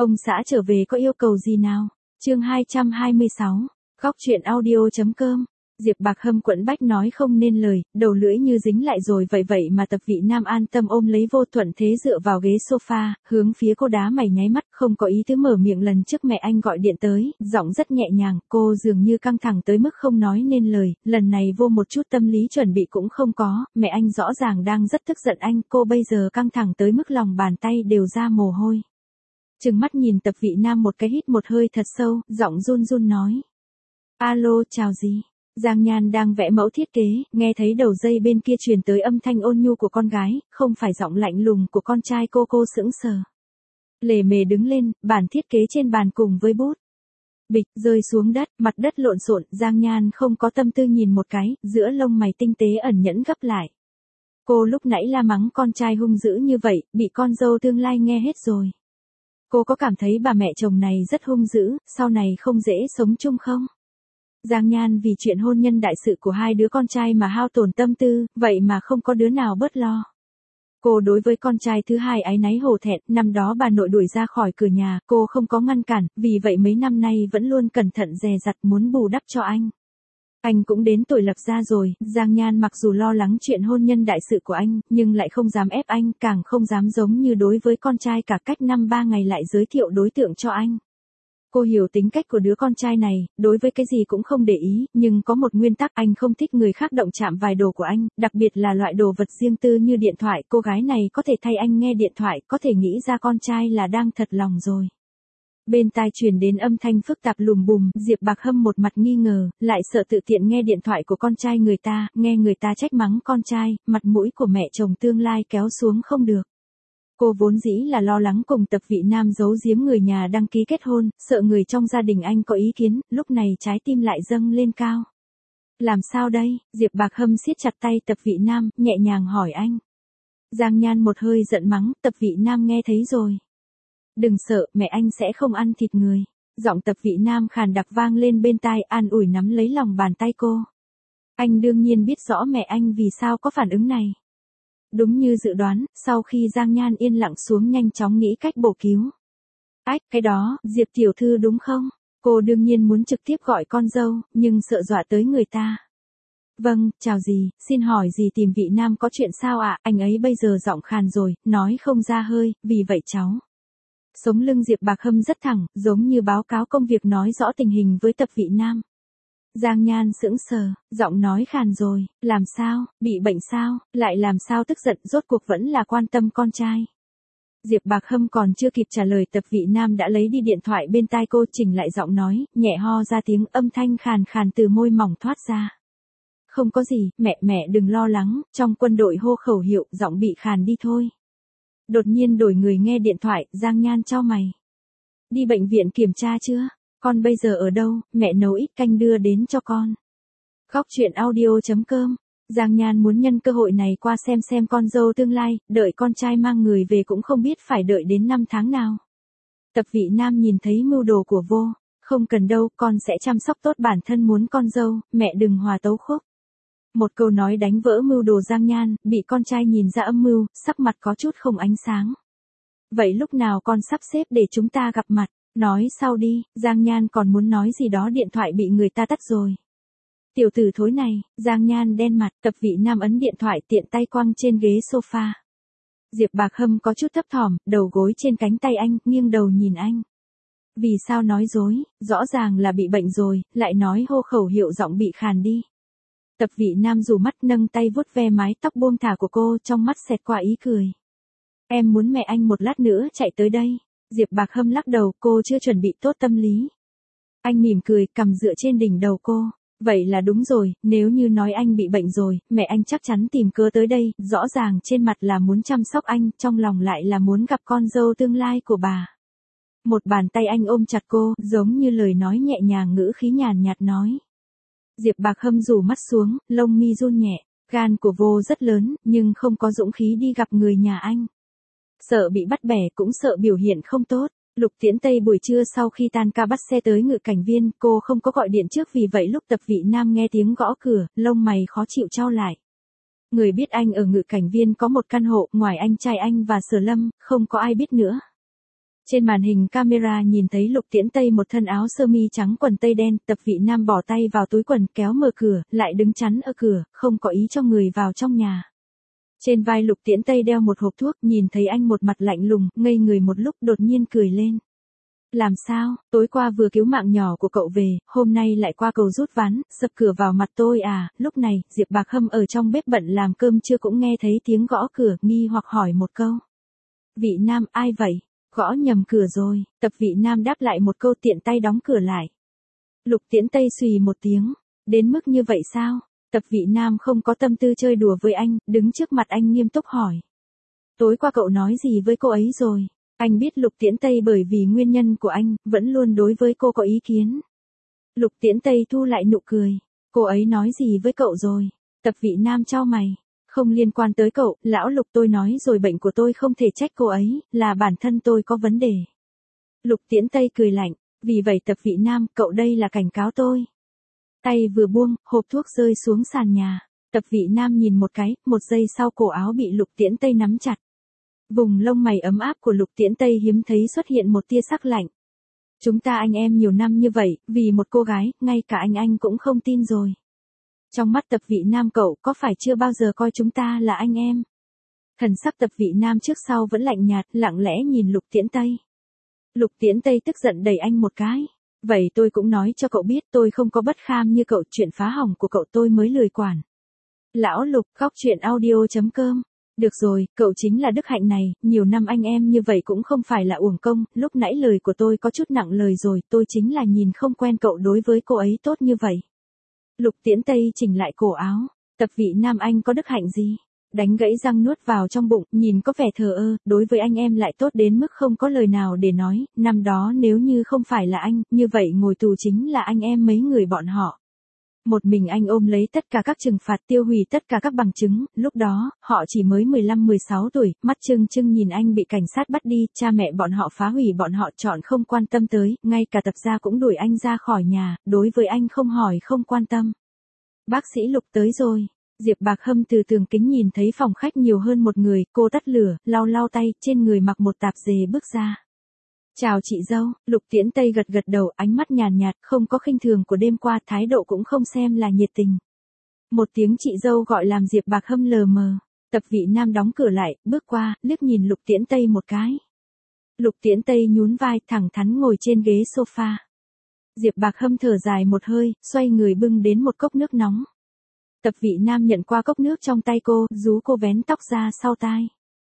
Ông xã trở về có yêu cầu gì nào? Chương 226, Góc truyện audio.com. Diệp Bạc Hâm quẫn bách nói không nên lời, đầu lưỡi như dính lại rồi vậy mà Tập Vị Nam an tâm ôm lấy Vô Thuận Thế dựa vào ghế sofa, hướng phía cô đá mày nháy mắt, không có ý tứ mở miệng. Lần trước mẹ anh gọi điện tới, giọng rất nhẹ nhàng, cô dường như căng thẳng tới mức không nói nên lời, lần này Vô một chút tâm lý chuẩn bị cũng không có, mẹ anh rõ ràng đang rất tức giận anh, cô bây giờ căng thẳng tới mức lòng bàn tay đều ra mồ hôi. Trừng mắt nhìn Tập Vị Nam một cái, hít một hơi thật sâu, giọng run run nói. Alo, chào gì? Giang Nhan đang vẽ mẫu thiết kế, nghe thấy đầu dây bên kia truyền tới âm thanh ôn nhu của con gái, không phải giọng lạnh lùng của con trai. Cô sững sờ. Lề mề đứng lên, bản thiết kế trên bàn cùng với bút. Bịch, rơi xuống đất, mặt đất lộn xộn, Giang Nhan không có tâm tư nhìn một cái, giữa lông mày tinh tế ẩn nhẫn gấp lại. Cô lúc nãy la mắng con trai hung dữ như vậy, bị con dâu tương lai nghe hết rồi. Cô có cảm thấy bà mẹ chồng này rất hung dữ, sau này không dễ sống chung không? Giang Nhan vì chuyện hôn nhân đại sự của hai đứa con trai mà hao tổn tâm tư, vậy mà không có đứa nào bớt lo. Cô đối với con trai thứ hai áy náy hổ thẹn, năm đó bà nội đuổi ra khỏi cửa nhà, cô không có ngăn cản, vì vậy mấy năm nay vẫn luôn cẩn thận dè dặt muốn bù đắp cho anh. Anh cũng đến tuổi lập gia rồi, Giang Nhan mặc dù lo lắng chuyện hôn nhân đại sự của anh, nhưng lại không dám ép anh, càng không dám giống như đối với con trai cả cách 5-3 ngày lại giới thiệu đối tượng cho anh. Cô hiểu tính cách của đứa con trai này, đối với cái gì cũng không để ý, nhưng có một nguyên tắc, anh không thích người khác động chạm vào đồ của anh, đặc biệt là loại đồ vật riêng tư như điện thoại. Cô gái này có thể thay anh nghe điện thoại, có thể nghĩ ra con trai là đang thật lòng rồi. Bên tai truyền đến âm thanh phức tạp lùm bùm, Diệp Bạc Hâm một mặt nghi ngờ, lại sợ tự tiện nghe điện thoại của con trai người ta, nghe người ta trách mắng con trai, mặt mũi của mẹ chồng tương lai kéo xuống không được. Cô vốn dĩ là lo lắng cùng Tập Vị Nam giấu giếm người nhà đăng ký kết hôn, sợ người trong gia đình anh có ý kiến, lúc này trái tim lại dâng lên cao. Làm sao đây? Diệp Bạc Hâm siết chặt tay Tập Vị Nam, nhẹ nhàng hỏi anh. Giang Nhan một hơi giận mắng, Tập Vị Nam nghe thấy rồi. Đừng sợ, mẹ anh sẽ không ăn thịt người. Giọng Tập Vị Nam khàn đặc vang lên bên tai, an ủi nắm lấy lòng bàn tay cô. Anh đương nhiên biết rõ mẹ anh vì sao có phản ứng này. Đúng như dự đoán, sau khi Giang Nhan yên lặng xuống nhanh chóng nghĩ cách bổ cứu. Ách, cái đó, Diệp tiểu thư đúng không? Cô đương nhiên muốn trực tiếp gọi con dâu, nhưng sợ dọa tới người ta. Vâng, chào dì, xin hỏi dì tìm Vị Nam có chuyện sao ạ? Anh ấy bây giờ giọng khàn rồi, nói không ra hơi, vì vậy cháu. Sống lưng Diệp Bạc Hâm rất thẳng, giống như báo cáo công việc nói rõ tình hình với Tập Vị Nam. Giang Nhan sững sờ, giọng nói khàn rồi, làm sao, bị bệnh sao, lại làm sao tức giận, rốt cuộc vẫn là quan tâm con trai. Diệp Bạc Hâm còn chưa kịp trả lời, Tập Vị Nam đã lấy đi điện thoại bên tai cô, chỉnh lại giọng nói, nhẹ ho ra tiếng, âm thanh khàn khàn từ môi mỏng thoát ra. Không có gì, mẹ đừng lo lắng, trong quân đội hô khẩu hiệu, giọng bị khàn đi thôi. Đột nhiên đổi người nghe điện thoại, Giang Nhan chau mày. Đi bệnh viện kiểm tra chưa? Con bây giờ ở đâu, mẹ nấu ít canh đưa đến cho con. Góc truyện audio.com. Giang Nhan muốn nhân cơ hội này qua xem con dâu tương lai, đợi con trai mang người về cũng không biết phải đợi đến 5 tháng nào. Tập Vị Nam nhìn thấy mưu đồ của Vô, không cần đâu, con sẽ chăm sóc tốt bản thân, muốn con dâu, mẹ đừng hòa tấu khúc. Một câu nói đánh vỡ mưu đồ Giang Nhan, bị con trai nhìn ra âm mưu, sắc mặt có chút không ánh sáng. Vậy lúc nào con sắp xếp để chúng ta gặp mặt? Nói sau đi, Giang Nhan còn muốn nói gì đó, điện thoại bị người ta tắt rồi. Tiểu tử thối này, Giang Nhan đen mặt, Tập Vị Nam ấn điện thoại tiện tay quăng trên ghế sofa. Diệp Bạc Hâm có chút thấp thỏm, đầu gối trên cánh tay anh, nghiêng đầu nhìn anh. Vì sao nói dối, rõ ràng là bị bệnh rồi, lại nói hô khẩu hiệu, giọng bị khàn đi. Tập Vị Nam rủ mắt, nâng tay vuốt ve mái tóc buông thả của cô, trong mắt xẹt qua ý cười. Em muốn mẹ anh một lát nữa chạy tới đây. Diệp Bạc Hâm lắc đầu, cô chưa chuẩn bị tốt tâm lý. Anh mỉm cười, cầm dựa trên đỉnh đầu cô. Vậy là đúng rồi, nếu như nói anh bị bệnh rồi, mẹ anh chắc chắn tìm cớ tới đây, rõ ràng trên mặt là muốn chăm sóc anh, trong lòng lại là muốn gặp con dâu tương lai của bà. Một bàn tay anh ôm chặt cô, giống như lời nói nhẹ nhàng, ngữ khí nhàn nhạt nói. Diệp Bạc Hâm rủ mắt xuống, lông mi run nhẹ, gan của Vô rất lớn, nhưng không có dũng khí đi gặp người nhà anh. Sợ bị bắt bẻ, cũng sợ biểu hiện không tốt. Lục Tiễn Tây buổi trưa sau khi tan ca bắt xe tới Ngự Cảnh Viên, cô không có gọi điện trước, vì vậy lúc Tập Vị Nam nghe tiếng gõ cửa, lông mày khó chịu chau lại. Người biết anh ở Ngự Cảnh Viên có một căn hộ, ngoài anh trai anh và Sở Lâm, không có ai biết nữa. Trên màn hình camera nhìn thấy Lục Tiễn Tây một thân áo sơ mi trắng quần tây đen, Tập Vị Nam bỏ tay vào túi quần kéo mở cửa, lại đứng chắn ở cửa, không có ý cho người vào trong nhà. Trên vai Lục Tiễn Tây đeo một hộp thuốc, nhìn thấy anh một mặt lạnh lùng, ngây người một lúc đột nhiên cười lên. Làm sao, tối qua vừa cứu mạng nhỏ của cậu về, hôm nay lại qua cầu rút ván, sập cửa vào mặt tôi à? Lúc này, Diệp Bạc Hâm ở trong bếp bận làm cơm trưa cũng nghe thấy tiếng gõ cửa, nghi hoặc hỏi một câu. Vị Nam, ai vậy? Gõ nhầm cửa rồi. Tập Vị Nam đáp lại một câu tiện tay đóng cửa lại. Lục Tiễn Tây xùy một tiếng. Đến mức như vậy sao? Tập Vị Nam không có tâm tư chơi đùa với anh, đứng trước mặt anh nghiêm túc hỏi. Tối qua cậu nói gì với cô ấy rồi? Anh biết Lục Tiễn Tây bởi vì nguyên nhân của anh, vẫn luôn đối với cô có ý kiến. Lục Tiễn Tây thu lại nụ cười. Cô ấy nói gì với cậu rồi? Tập Vị Nam chau mày. Không liên quan tới cậu, lão Lục tôi nói rồi, bệnh của tôi không thể trách cô ấy, là bản thân tôi có vấn đề. Lục Tiễn Tây cười lạnh. Vì vậy Tập Vị Nam, cậu đây là cảnh cáo tôi. Tay vừa buông, hộp thuốc rơi xuống sàn nhà. Tập Vị Nam nhìn một cái, một giây sau cổ áo bị Lục Tiễn Tây nắm chặt. Vùng lông mày ấm áp của Lục Tiễn Tây hiếm thấy xuất hiện một tia sắc lạnh. Chúng ta anh em nhiều năm như vậy, vì một cô gái, ngay cả anh cũng không tin rồi. Trong mắt Tập Vị Nam, cậu có phải chưa bao giờ coi chúng ta là anh em? Thần sắc Tập Vị Nam trước sau vẫn lạnh nhạt, lặng lẽ nhìn Lục Tiễn Tây. Lục Tiễn Tây tức giận đẩy anh một cái. Vậy tôi cũng nói cho cậu biết tôi không có bất kham như cậu, chuyện phá hỏng của cậu tôi mới lười quản. Lão Lục, Góc Chuyện Audio.com. Được rồi, cậu chính là đức hạnh này, nhiều năm anh em như vậy cũng không phải là uổng công, lúc nãy lời của tôi có chút nặng lời rồi, tôi chính là nhìn không quen cậu đối với cô ấy tốt như vậy. Lục Tiễn Tây chỉnh lại cổ áo. Tập Vị Nam, anh có đức hạnh gì? Đánh gãy răng nuốt vào trong bụng, nhìn có vẻ thờ ơ, đối với anh em lại tốt đến mức không có lời nào để nói, năm đó nếu như không phải là anh, như vậy ngồi tù chính là anh em mấy người bọn họ. Một mình anh ôm lấy tất cả các trừng phạt, tiêu hủy tất cả các bằng chứng, lúc đó, họ chỉ mới 15-16 tuổi, mắt trừng trừng nhìn anh bị cảnh sát bắt đi, cha mẹ bọn họ phá hủy bọn họ, chọn không quan tâm tới, ngay cả Tập gia cũng đuổi anh ra khỏi nhà, đối với anh không hỏi không quan tâm. Bác sĩ Lục tới rồi. Diệp Bạc Hâm từ tường kính nhìn thấy phòng khách nhiều hơn một người, cô tắt lửa, lau lau tay, trên người mặc một tạp dề bước ra. Chào chị dâu. Lục Tiễn Tây gật gật đầu, ánh mắt nhàn nhạt, không có khinh thường của đêm qua, thái độ cũng không xem là nhiệt tình. Một tiếng chị dâu gọi làm Diệp Bạc Hâm lờ mờ. Tập Vị Nam đóng cửa lại, bước qua, liếc nhìn Lục Tiễn Tây một cái. Lục Tiễn Tây nhún vai, thẳng thắn ngồi trên ghế sofa. Diệp Bạc Hâm thở dài một hơi, xoay người bưng đến một cốc nước nóng. Tập Vị Nam nhận qua cốc nước trong tay cô, rú cô vén tóc ra sau tai.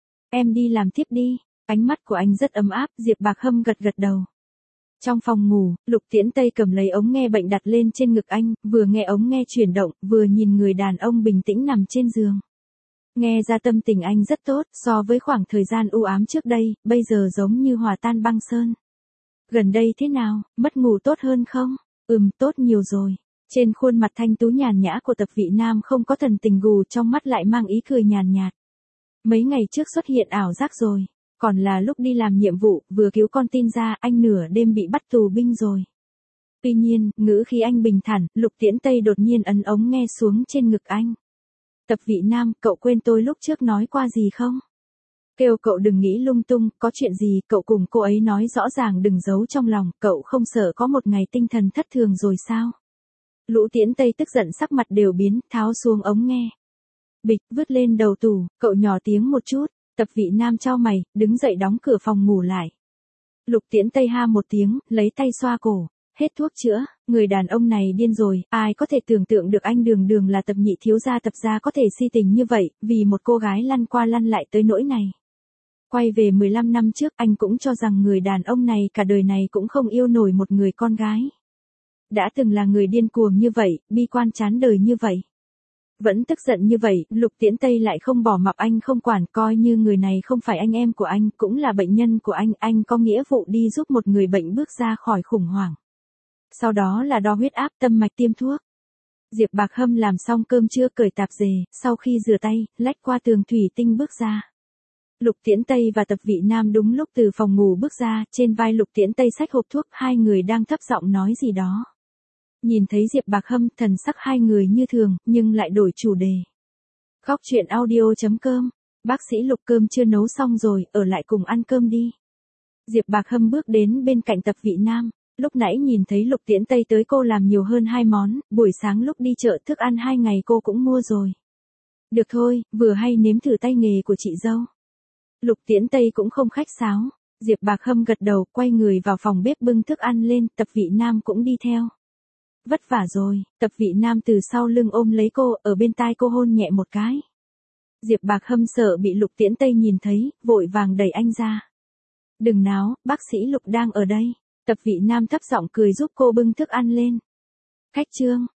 Em đi làm tiếp đi. Ánh mắt của anh rất ấm áp, Diệp Bạc Hâm gật gật đầu. Trong phòng ngủ, Lục Tiễn Tây cầm lấy ống nghe bệnh đặt lên trên ngực anh, vừa nghe ống nghe chuyển động, vừa nhìn người đàn ông bình tĩnh nằm trên giường. Nghe ra tâm tình anh rất tốt, so với khoảng thời gian u ám trước đây, bây giờ giống như hòa tan băng sơn. Gần đây thế nào, mất ngủ tốt hơn không? Tốt nhiều rồi. Trên khuôn mặt thanh tú nhàn nhã của Tập Vị Nam không có thần tình gù, trong mắt lại mang ý cười nhàn nhạt. Mấy ngày trước xuất hiện ảo giác rồi. Còn là lúc đi làm nhiệm vụ, vừa cứu con tin ra, anh nửa đêm bị bắt tù binh rồi. Tuy nhiên, ngữ khí anh bình thản, Lục Tiễn Tây đột nhiên ấn ống nghe xuống trên ngực anh. Tập Vị Nam, cậu quên tôi lúc trước nói qua gì không? Kêu cậu đừng nghĩ lung tung, có chuyện gì, cậu cùng cô ấy nói rõ ràng, đừng giấu trong lòng, cậu không sợ có một ngày tinh thần thất thường rồi sao? Lũ Tiễn Tây tức giận sắc mặt đều biến, tháo xuống ống nghe. Bịch, vứt lên đầu tủ, cậu nhỏ tiếng một chút. Tập Vị Nam chau mày, đứng dậy đóng cửa phòng ngủ lại. Lục Tiễn Tây ha một tiếng, lấy tay xoa cổ. Hết thuốc chữa, người đàn ông này điên rồi, ai có thể tưởng tượng được anh đường đường là Tập nhị thiếu gia Tập gia có thể si tình như vậy, vì một cô gái lăn qua lăn lại tới nỗi này. Quay về 15 năm trước, anh cũng cho rằng người đàn ông này cả đời này cũng không yêu nổi một người con gái. Đã từng là người điên cuồng như vậy, bi quan chán đời như vậy. Vẫn tức giận như vậy, Lục Tiễn Tây lại không bỏ mặc anh không quản, coi như người này không phải anh em của anh, cũng là bệnh nhân của anh có nghĩa vụ đi giúp một người bệnh bước ra khỏi khủng hoảng. Sau đó là đo huyết áp, tâm mạch, tiêm thuốc. Diệp Bạc Hâm làm xong cơm trưa, cởi tạp dề, sau khi rửa tay, lách qua tường thủy tinh bước ra. Lục Tiễn Tây và Tập Vị Nam đúng lúc từ phòng ngủ bước ra, trên vai Lục Tiễn Tây xách hộp thuốc, hai người đang thấp giọng nói gì đó. Nhìn thấy Diệp Bạc Hâm, thần sắc hai người như thường, nhưng lại đổi chủ đề. Góc Chuyện Audio.com. Bác sĩ Lục, cơm chưa nấu xong rồi, ở lại cùng ăn cơm đi. Diệp Bạc Hâm bước đến bên cạnh Tập Vị Nam, lúc nãy nhìn thấy Lục Tiễn Tây tới cô làm nhiều hơn 2 món, buổi sáng lúc đi chợ thức ăn 2 ngày cô cũng mua rồi. Được thôi, vừa hay nếm thử tay nghề của chị dâu. Lục Tiễn Tây cũng không khách sáo, Diệp Bạc Hâm gật đầu, quay người vào phòng bếp bưng thức ăn lên, Tập Vị Nam cũng đi theo. Vất vả rồi, Tập Vị Nam từ sau lưng ôm lấy cô, ở bên tai cô hôn nhẹ một cái. Diệp Bạc Hâm sợ bị Lục Tiễn Tây nhìn thấy, vội vàng đẩy anh ra. Đừng náo, bác sĩ Lục đang ở đây. Tập Vị Nam thấp giọng cười giúp cô bưng thức ăn lên. Khách Trương,